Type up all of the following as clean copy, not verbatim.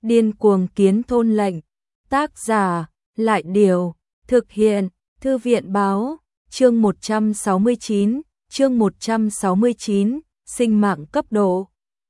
Điên cuồng kiến thôn lệnh. Tác giả, Lại Điều, thực hiện, Thư viện báo, chương 169, sinh mạng cấp độ.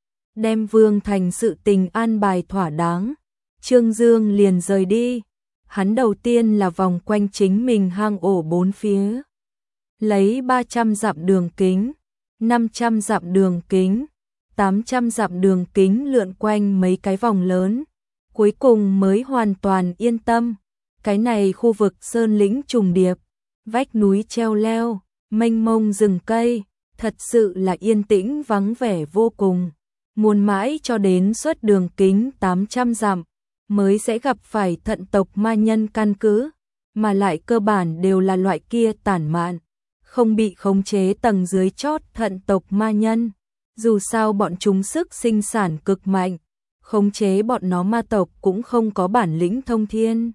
Đem Vương Thành sự tình an bài thỏa đáng, Trương Dương liền rời đi. Hắn đầu tiên là vòng quanh chính mình hang ổ bốn phía. Lấy 300 dặm đường kính, 500 dặm đường kính, 800 dặm đường kính lượn quanh mấy cái vòng lớn. Cuối cùng mới hoàn toàn yên tâm. Cái này khu vực sơn lĩnh trùng điệp, vách núi treo leo, mênh mông rừng cây, thật sự là yên tĩnh vắng vẻ vô cùng. Muốn mãi cho đến suốt đường kính 800 dặm mới sẽ gặp phải thận tộc ma nhân căn cứ, mà lại cơ bản đều là loại kia tản mạn, không bị khống chế tầng dưới chót thận tộc ma nhân. Dù sao bọn chúng sức sinh sản cực mạnh, khống chế bọn nó ma tộc cũng không có bản lĩnh thông thiên.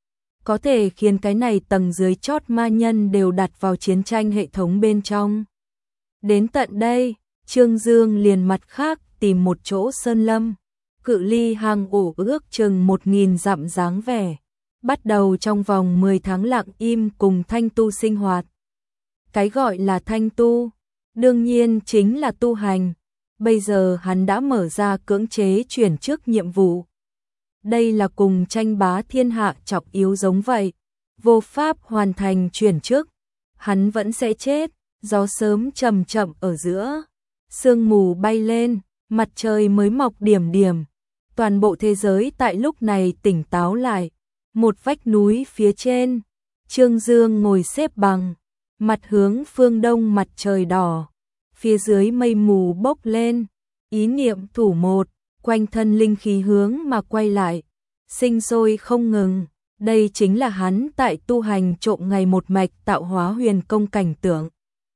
Có thể khiến cái này tầng dưới chót ma nhân đều đặt vào chiến tranh hệ thống bên trong. Đến tận đây, Trương Dương liền mặt khác tìm một chỗ sơn lâm, cự ly hang ổ ước chừng 1000 dặm dáng vẻ, bắt đầu trong vòng 10 tháng lặng im cùng thanh tu sinh hoạt. Cái gọi là thanh tu, đương nhiên chính là tu hành. Bây giờ hắn đã mở ra cưỡng chế chuyển chức nhiệm vụ. Đây là cùng tranh bá thiên hạ trọng yếu giống vậy. Vô pháp hoàn thành chuyển chức, hắn vẫn sẽ chết. Gió sớm chậm chậm ở giữa, sương mù bay lên, mặt trời mới mọc điểm điểm. Toàn bộ thế giới tại lúc này tỉnh táo lại. Một vách núi phía trên, Trương Dương ngồi xếp bằng, mặt hướng phương đông mặt trời đỏ. Phía dưới mây mù bốc lên, ý niệm thủ một, quanh thân linh khí hướng mà quay lại, sinh sôi không ngừng. Đây chính là hắn tại tu hành trộm ngày một mạch tạo hóa huyền công cảnh tượng.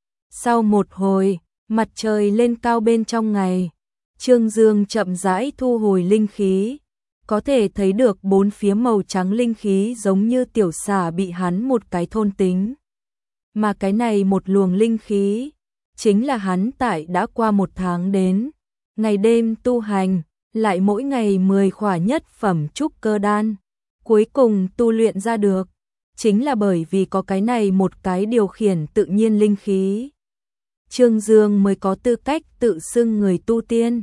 Sau một hồi, mặt trời lên cao bên trong ngày, Trương Dương chậm rãi thu hồi linh khí, có thể thấy được bốn phía màu trắng linh khí giống như tiểu xà bị hắn một cái thôn tính. Mà cái này một luồng linh khí chính là hắn tại đã qua một tháng đến, ngày đêm tu hành, lại mỗi ngày 10 khỏa nhất phẩm trúc cơ đan, cuối cùng tu luyện ra được, chính là bởi vì có cái này một cái điều khiển tự nhiên linh khí. Trương Dương mới có tư cách tự xưng người tu tiên,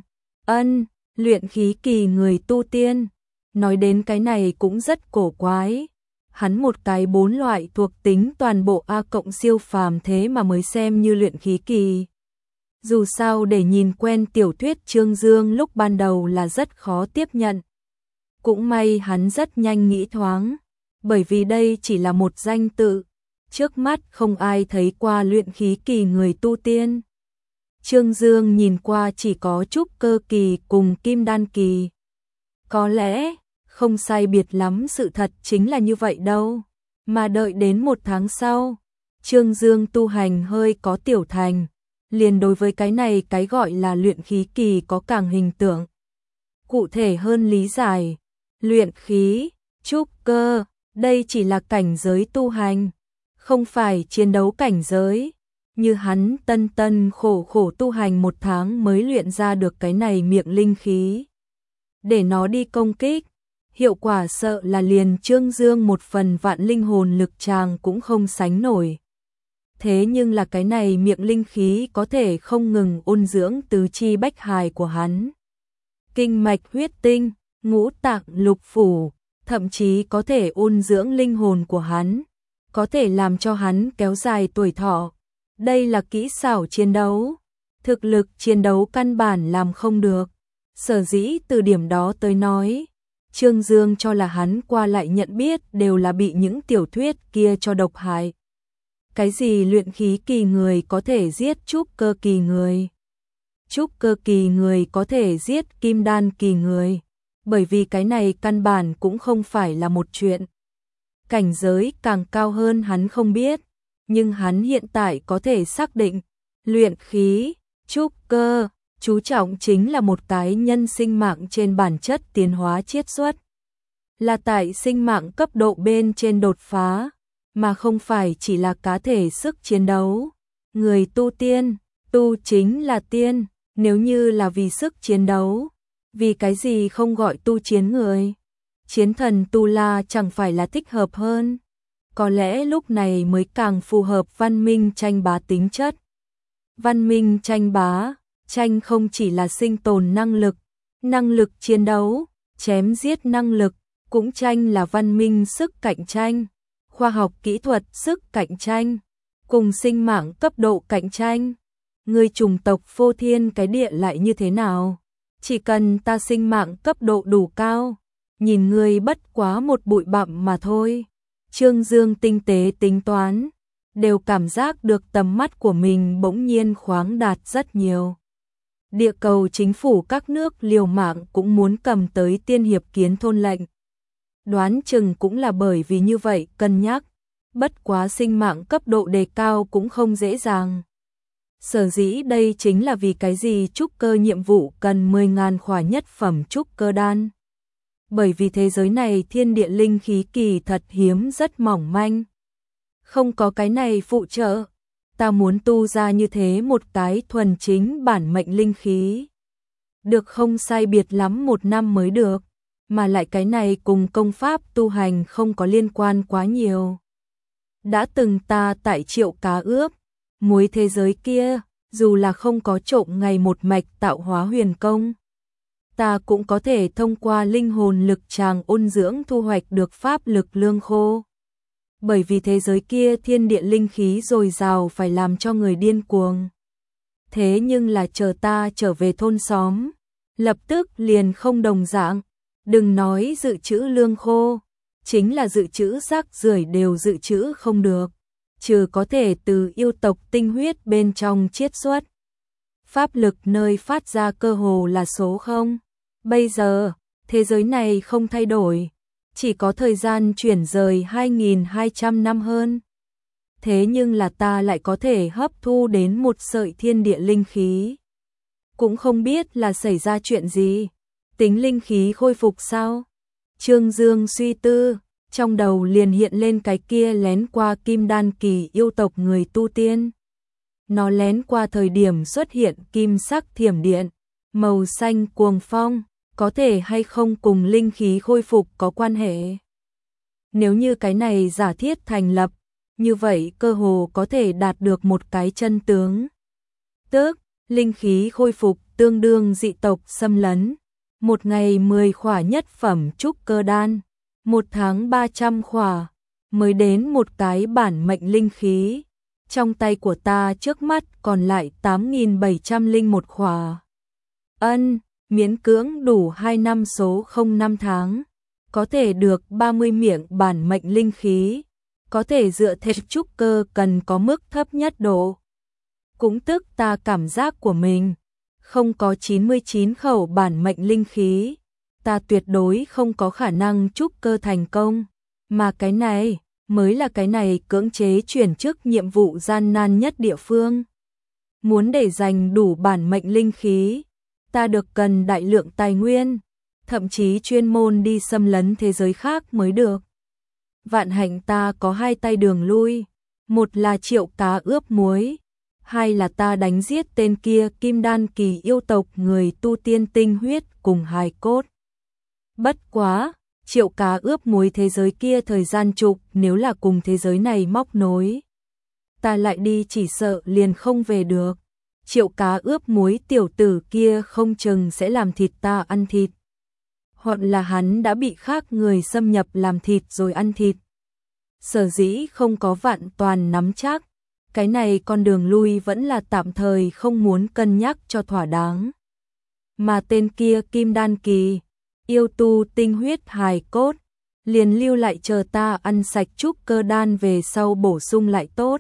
luyện khí kỳ người tu tiên. Nói đến cái này cũng rất cổ quái. Hắn một cái 4 loại thuộc tính toàn bộ A cộng siêu phàm thế mà mới xem như luyện khí kỳ. Dù sao để nhìn quen tiểu thuyết Trương Dương lúc ban đầu là rất khó tiếp nhận. Cũng may hắn rất nhanh nghĩ thoáng, bởi vì đây chỉ là một danh tự, trước mắt không ai thấy qua luyện khí kỳ người tu tiên. Trương Dương nhìn qua chỉ có trúc cơ kỳ cùng kim đan kỳ. Có lẽ không sai biệt lắm, sự thật chính là như vậy đâu. Mà đợi đến một tháng sau, Trương Dương tu hành hơi có tiểu thành, liền đối với cái này cái gọi là luyện khí kỳ có càng hình tượng cụ thể hơn lý giải. Luyện khí, trúc cơ, đây chỉ là cảnh giới tu hành, không phải chiến đấu cảnh giới. Như hắn tân khổ tu hành một tháng mới luyện ra được cái này miệng linh khí, để nó đi công kích, hiệu quả sợ là liền Trương Dương một phần vạn linh hồn lực tràng cũng không sánh nổi. Thế nhưng là cái này miệng linh khí có thể không ngừng ôn dưỡng tứ chi bách hài của hắn. Kinh mạch huyết tinh, ngũ tạng lục phủ, thậm chí có thể ôn dưỡng linh hồn của hắn, có thể làm cho hắn kéo dài tuổi thọ. Đây là kỹ xảo chiến đấu, thực lực chiến đấu căn bản làm không được. Sở dĩ từ điểm đó tới nói, Trương Dương cho là hắn qua lại nhận biết đều là bị những tiểu thuyết kia cho độc hại. Cái gì luyện khí kỳ người có thể giết trúc cơ kỳ người, trúc cơ kỳ người có thể giết kim đan kỳ người, bởi vì cái này căn bản cũng không phải là một chuyện. Cảnh giới càng cao hơn hắn không biết, nhưng hắn hiện tại có thể xác định, luyện khí, trúc cơ, chú trọng chính là một cái nhân sinh mạng trên bản chất tiến hóa chiết xuất. Là tại sinh mạng cấp độ bên trên đột phá, mà không phải chỉ là cá thể sức chiến đấu. Người tu tiên, tu chính là tiên, nếu như là vì sức chiến đấu, Vì cái gì không gọi tu chiến người? Chiến thần Tu La chẳng phải là thích hợp hơn? Có lẽ lúc này mới càng phù hợp văn minh tranh bá tính chất. Văn minh tranh bá, tranh không chỉ là sinh tồn năng lực chiến đấu, chém giết năng lực, cũng tranh là văn minh sức cạnh tranh, khoa học kỹ thuật sức cạnh tranh, cùng sinh mạng cấp độ cạnh tranh. Người chủng tộc phô thiên cái địa lại như thế nào? Chỉ cần ta sinh mạng cấp độ đủ cao, nhìn người bất quá một bụi bặm mà thôi. Trương Dương tinh tế tính toán, đều cảm giác được tầm mắt của mình bỗng nhiên khoáng đạt rất nhiều. Địa cầu chính phủ các nước liều mạng cũng muốn cầm tới tiên hiệp kiến thôn lệnh. Đoán chừng cũng là bởi vì như vậy cân nhắc, bất quá sinh mạng cấp độ đề cao cũng không dễ dàng. Sở dĩ đây chính là vì cái gì trúc cơ nhiệm vụ cần 10.000 khỏa nhất phẩm trúc cơ đan. Bởi vì thế giới này thiên địa linh khí kỳ thật hiếm rất mỏng manh. Không có cái này phụ trợ, ta muốn tu ra như thế một cái thuần chính bản mệnh linh khí. Được không sai biệt lắm 1 năm mới được, mà lại cái này cùng công pháp tu hành không có liên quan quá nhiều. Đã từng ta tại Triệu Cá Ướp, muối thế giới kia, dù là không có trộm ngày một mạch tạo hóa huyền công, ta cũng có thể thông qua linh hồn lực tràng ôn dưỡng thu hoạch được pháp lực lương khô. Bởi vì thế giới kia thiên địa linh khí dồi dào phải làm cho người điên cuồng. Thế nhưng là chờ ta trở về thôn xóm, lập tức liền không đồng dạng, đừng nói dự trữ lương khô, chính là dự trữ rác rưởi đều dự trữ không được, trừ có thể từ yêu tộc tinh huyết bên trong chiết xuất. Pháp lực nơi phát ra cơ hồ là số 0. Bây giờ, thế giới này không thay đổi, chỉ có thời gian chuyển rời 2.200 năm hơn. Thế nhưng là ta lại có thể hấp thu đến một sợi thiên địa linh khí. Cũng không biết là xảy ra chuyện gì, tính linh khí khôi phục sao? Trương Dương suy tư, trong đầu liền hiện lên cái kia lén qua kim đan kỳ yêu tộc người tu tiên. Nó lén qua thời điểm xuất hiện kim sắc thiểm điện, màu xanh cuồng phong, có thể hay không cùng linh khí khôi phục có quan hệ. Nếu như cái này giả thiết thành lập, như vậy cơ hồ có thể đạt được một cái chân tướng. Tức, linh khí khôi phục tương đương dị tộc xâm lấn. Một ngày 10 khỏa nhất phẩm trúc cơ đan, một tháng 300 khỏa, mới đến một cái bản mệnh linh khí. Trong tay của ta trước mắt còn lại 8.701 khỏa. Miễn cưỡng đủ 2 năm số 0 năm tháng, có thể được 30 miệng bản mệnh linh khí, có thể dựa theo trúc cơ cần có mức thấp nhất độ. Cũng tức ta cảm giác của mình, không có 99 khẩu bản mệnh linh khí, ta tuyệt đối không có khả năng trúc cơ thành công, mà cái này mới là cái này cưỡng chế chuyển chức nhiệm vụ gian nan nhất địa phương. Muốn để dành đủ bản mệnh linh khí, ta được cần đại lượng tài nguyên, thậm chí chuyên môn đi xâm lấn thế giới khác mới được. Vạn hạnh ta có 2 tay đường lui, một là Triệu Cá Ướp muối, 2 là ta đánh giết tên kia kim đan kỳ yêu tộc người tu tiên tinh huyết cùng hài cốt. Bất quá, Triệu Cá Ướp muối thế giới kia thời gian trục nếu là cùng thế giới này móc nối, ta lại đi chỉ sợ liền không về được. Triệu Cá Ướp muối tiểu tử kia không chừng sẽ làm thịt ta ăn thịt, hoặc là hắn đã bị khác người xâm nhập làm thịt rồi ăn thịt. Sở dĩ không có vạn toàn nắm chắc, cái này con đường lui vẫn là tạm thời không muốn cân nhắc cho thỏa đáng. Mà tên kia kim đan kỳ, yêu tu tinh huyết hài cốt, liền lưu lại chờ ta ăn sạch trúc cơ đan về sau bổ sung lại tốt.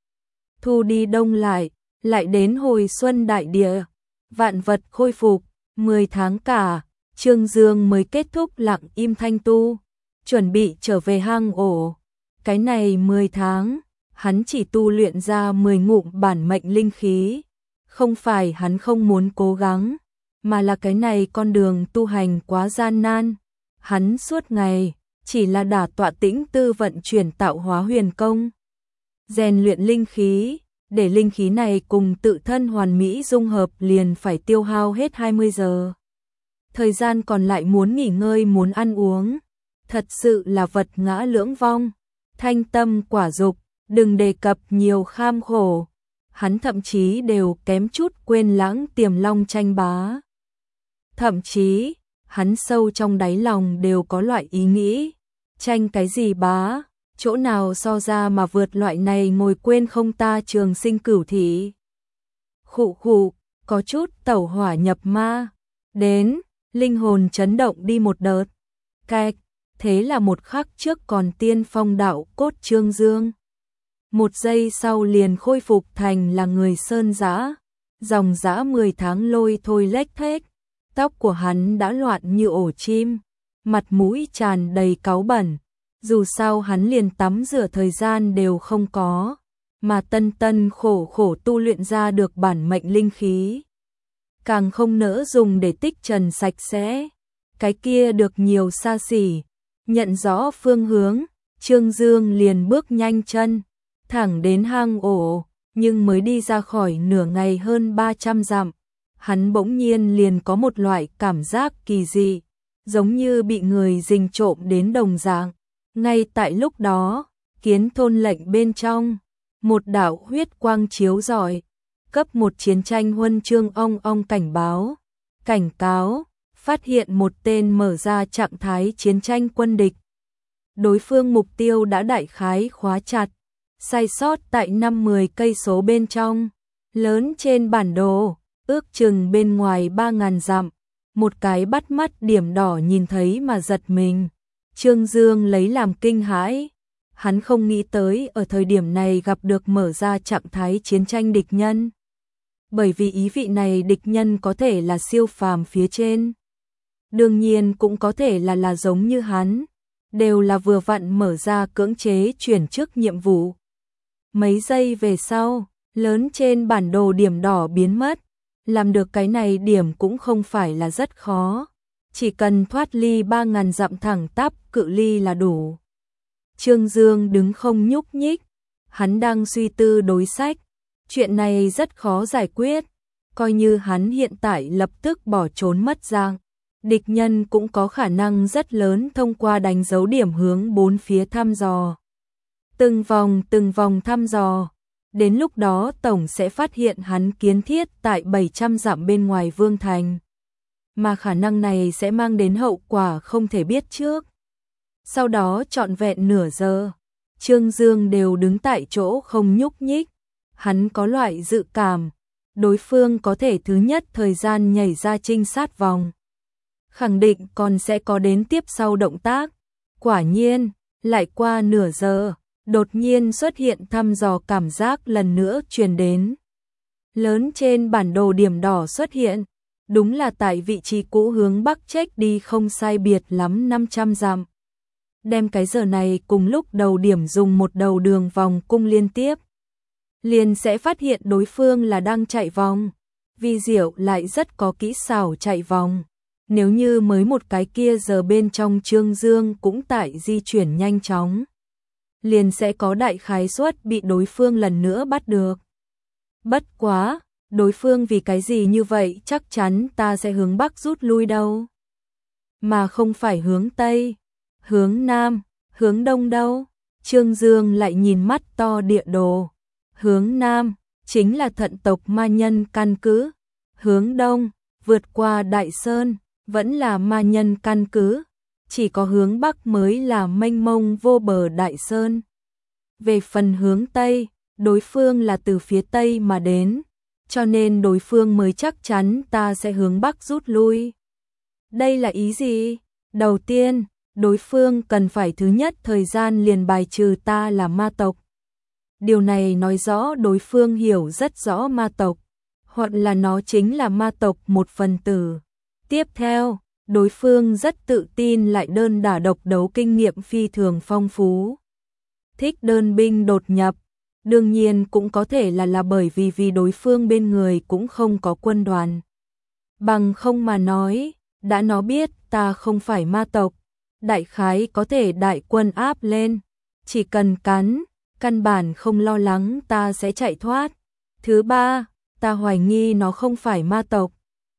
Thu đi đông lại đến hồi xuân đại địa, vạn vật khôi phục, 10 tháng cả, Trương Dương mới kết thúc lặng im thanh tu, chuẩn bị trở về hang ổ. Cái này 10 tháng, hắn chỉ tu luyện ra 10 ngụm bản mệnh linh khí, không phải hắn không muốn cố gắng, mà là cái này con đường tu hành quá gian nan. Hắn suốt ngày chỉ là đả tọa tĩnh tư vận chuyển tạo hóa huyền công, rèn luyện linh khí, để linh khí này cùng tự thân hoàn mỹ dung hợp liền phải tiêu hao hết 20 giờ. thời gian còn lại muốn nghỉ ngơi muốn ăn uống. Thật sự là vật ngã lưỡng vong, thanh tâm quả dục, đừng đề cập nhiều kham khổ. Hắn thậm chí đều kém chút quên lãng Tiềm Long tranh bá. Thậm chí, hắn sâu trong đáy lòng đều có loại ý nghĩ, tranh cái gì bá, chỗ nào so ra mà vượt loại này ngồi quên không ta trường sinh cửu thị. Khụ khụ, có chút tẩu hỏa nhập ma, đến, linh hồn chấn động đi một đợt. Cạch, thế là một khắc trước còn tiên phong đạo cốt Trương Dương. Một giây sau liền khôi phục thành là người sơn dã, dòng dã 10 tháng lôi thôi lếch thếch, tóc của hắn đã loạn như ổ chim, mặt mũi tràn đầy cáu bẩn, dù sao hắn liền tắm rửa thời gian đều không có, mà tân tân khổ khổ tu luyện ra được bản mệnh linh khí. Càng không nỡ dùng để tích trần sạch sẽ, cái kia được nhiều xa xỉ, nhận rõ phương hướng, Trương Dương liền bước nhanh chân, thẳng đến hang ổ, nhưng mới đi ra khỏi nửa ngày hơn 300 dặm, hắn bỗng nhiên liền có một loại cảm giác kỳ dị, giống như bị người rình trộm đến đồng dạng. Ngay tại lúc đó, Kiến thôn lệnh bên trong, một đạo huyết quang chiếu rọi, cấp một chiến tranh huân chương ong cảnh cáo, phát hiện một tên mở ra trạng thái chiến tranh quân địch. Đối phương mục tiêu đã đại khái khóa chặt, sai sót tại 5-10 cây số bên trong, lớn trên bản đồ, ước chừng bên ngoài 3.000 dặm, một cái bắt mắt điểm đỏ nhìn thấy mà giật mình. Trương Dương lấy làm kinh hãi, hắn không nghĩ tới ở thời điểm này gặp được mở ra trạng thái chiến tranh địch nhân. Bởi vì ý vị này địch nhân có thể là siêu phàm phía trên. Đương nhiên cũng có thể là giống như hắn, đều là vừa vặn mở ra cưỡng chế chuyển chức nhiệm vụ. Mấy giây về sau, lớn trên bản đồ điểm đỏ biến mất, làm được cái này điểm cũng không phải là rất khó, chỉ cần thoát ly 3.000 dặm thẳng tắp cự ly là đủ. Trương Dương đứng không nhúc nhích, hắn đang suy tư đối sách, chuyện này rất khó giải quyết, coi như hắn hiện tại lập tức bỏ trốn mất dạng, địch nhân cũng có khả năng rất lớn thông qua đánh dấu điểm hướng bốn phía thăm dò. Từng vòng thăm dò, đến lúc đó tổng sẽ phát hiện hắn kiến thiết tại 700 dặm bên ngoài Vương Thành. Mà khả năng này sẽ mang đến hậu quả không thể biết trước. Sau đó trọn vẹn nửa giờ, Trương Dương đều đứng tại chỗ không nhúc nhích. Hắn có loại dự cảm, đối phương có thể thứ nhất thời gian nhảy ra trinh sát vòng. Khẳng định còn sẽ có đến tiếp sau động tác. Quả nhiên, lại qua nửa giờ, đột nhiên xuất hiện thăm dò cảm giác lần nữa truyền đến. Lớn trên bản đồ điểm đỏ xuất hiện, đúng là tại vị trí cũ hướng bắc chếch đi không sai biệt lắm 500 dặm. Đem cái giờ này cùng lúc đầu điểm dùng một đầu đường vòng cung liên tiếp, liền sẽ phát hiện đối phương là đang chạy vòng. Vi Diệu lại rất có kỹ xảo chạy vòng. Nếu như mới một cái kia giờ bên trong Trương Dương cũng tại di chuyển nhanh chóng, liền sẽ có đại khái suất bị đối phương lần nữa bắt được. Bất quá, đối phương vì cái gì như vậy chắc chắn ta sẽ hướng bắc rút lui đâu. Mà không phải hướng tây, hướng nam, hướng đông đâu. Trương Dương lại nhìn mắt to địa đồ. Hướng nam, chính là Thận tộc ma nhân căn cứ. Hướng đông, vượt qua Đại Sơn, vẫn là ma nhân căn cứ. Chỉ có hướng bắc mới là mênh mông vô bờ Đại Sơn. Về phần hướng tây, đối phương là từ phía tây mà đến, cho nên đối phương mới chắc chắn ta sẽ hướng bắc rút lui. Đây là ý gì? Đầu tiên, đối phương cần phải thứ nhất thời gian liền bài trừ ta là ma tộc. Điều này nói rõ đối phương hiểu rất rõ ma tộc, hoặc là nó chính là ma tộc một phần tử. Tiếp theo, đối phương rất tự tin lại đơn đả độc đấu kinh nghiệm phi thường phong phú. Thích đơn binh đột nhập, đương nhiên cũng có thể là bởi vì đối phương bên người cũng không có quân đoàn. Bằng không mà nói, đã nó biết ta không phải ma tộc, đại khái có thể đại quân áp lên, chỉ cần căn bản không lo lắng ta sẽ chạy thoát. Thứ ba, ta hoài nghi nó không phải ma tộc,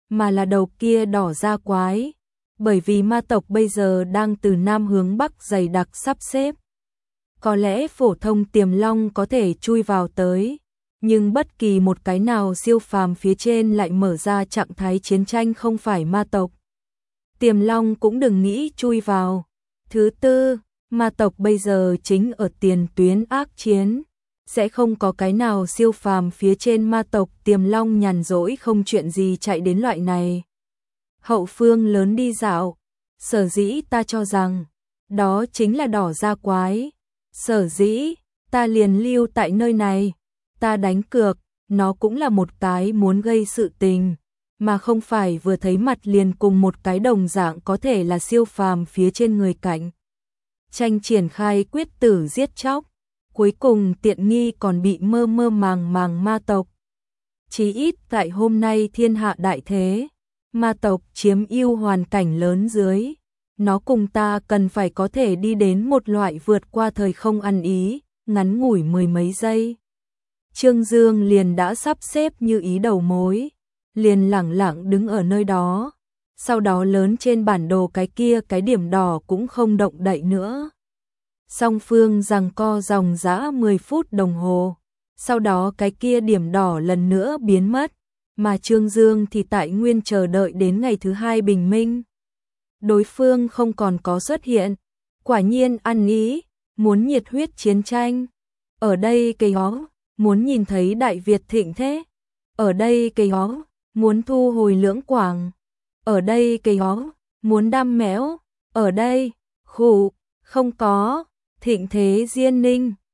mà là đầu kia đỏ da quái, bởi vì ma tộc bây giờ đang từ nam hướng bắc dày đặc sắp xếp. Có lẽ phổ thông tiềm long có thể chui vào tới, nhưng bất kỳ một cái nào siêu phàm phía trên lại mở ra trạng thái chiến tranh không phải ma tộc. Tiềm long cũng đừng nghĩ chui vào. Thứ tư, ma tộc bây giờ chính ở tiền tuyến ác chiến, sẽ không có cái nào siêu phàm phía trên ma tộc tiềm long nhàn rỗi không chuyện gì chạy đến loại này. Hậu phương lớn đi dạo, sở dĩ ta cho rằng, đó chính là đỏ da quái. Sở dĩ, ta liền lưu tại nơi này, ta đánh cược, nó cũng là một cái muốn gây sự tình, mà không phải vừa thấy mặt liền cùng một cái đồng dạng có thể là siêu phàm phía trên người cạnh. Tranh triển khai quyết tử giết chóc, cuối cùng tiện nghi còn bị mơ mơ màng màng ma tộc. Chí ít tại hôm nay thiên hạ đại thế, ma tộc chiếm ưu hoàn cảnh lớn dưới. Nó cùng ta cần phải có thể đi đến một loại vượt qua thời không ăn ý, ngắn ngủi mười mấy giây. Trương Dương liền đã sắp xếp như ý đầu mối, liền lẳng lặng đứng ở nơi đó. Sau đó lớn trên bản đồ cái kia cái điểm đỏ cũng không động đậy nữa. Song phương giằng co dòng dã 10 phút đồng hồ. Sau đó cái kia điểm đỏ lần nữa biến mất, mà Trương Dương thì tại nguyên chờ đợi đến ngày thứ hai bình minh. Đối phương không còn có xuất hiện, quả nhiên ăn ý, muốn nhiệt huyết chiến tranh. Ở đây cây ó, muốn nhìn thấy Đại Việt thịnh thế. Ở đây cây ó, muốn thu hồi Lưỡng Quảng. Ở đây cây ó, muốn đam méo. Ở đây, khụ, không có, thịnh thế Diên Ninh.